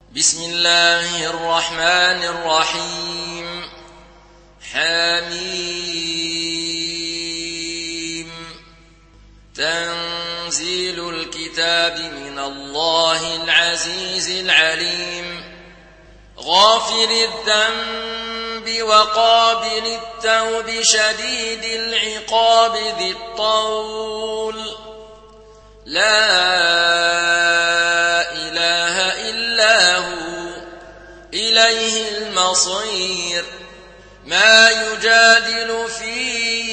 بسم الله الرحمن الرحيم حميم تنزيل الكتاب من الله العزيز العليم غافر الذنب وقابل التوب شديد العقاب ذي الطول لا إله إلا هو إليه المصير ما يجادل في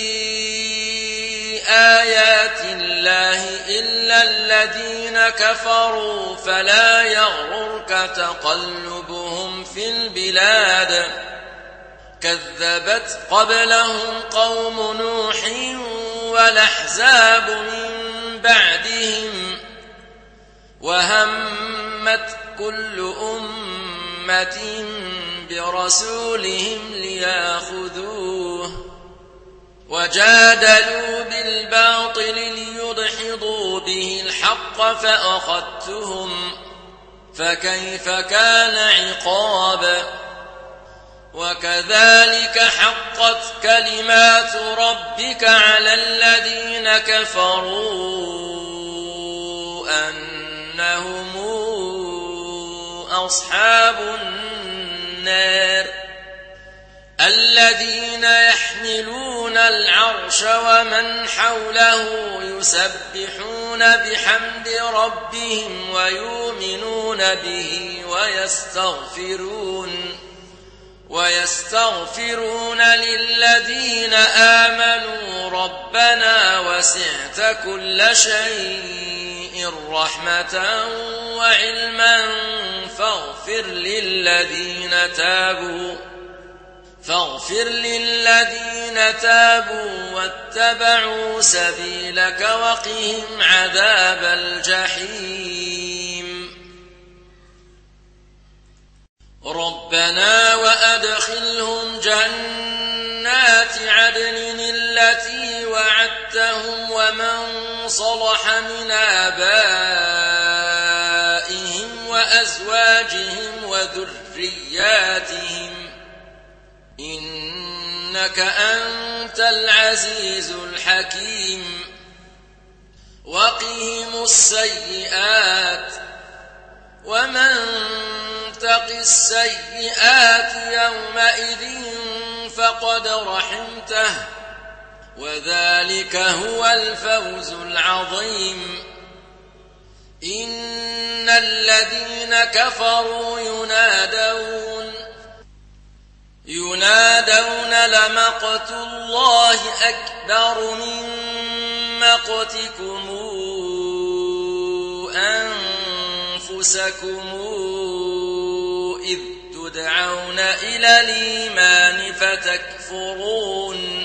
آيات الله إلا الذين كفروا فلا يغررك تقلبهم في البلاد كذبت قبلهم قوم نوح والأحزاب من بعدهم وهمت كل أمة برسولهم ليأخذوه وجادلوا بالباطل ليدحضوا به الحق فأخذتهم فكيف كان عقاب وكذلك حقت كلمات ربك على الذين كفروا أنهم أصحاب النار الذين يحملون العرش ومن حوله يسبحون بحمد ربهم ويؤمنون به ويستغفرون للذين آمنوا ربنا وسعت كل شيء رحمة وعلما فاغفر للذين تابوا واتبعوا سبيلك وقهم عذاب الجحيم ربنا وأدخلهم جنات عدن التي وعدتهم ومن صلح من آبائهم وأزواجهم وذرياتهم إنك أنت العزيز الحكيم وقهم السيئات ومن تق السيئات يومئذ فقد رحمته وذلك هو الفوز العظيم إن الذين كفروا ينادون لمقت الله أكبر من مقتكم أنفسكم إذ تدعون إلى الإيمان فتكفرون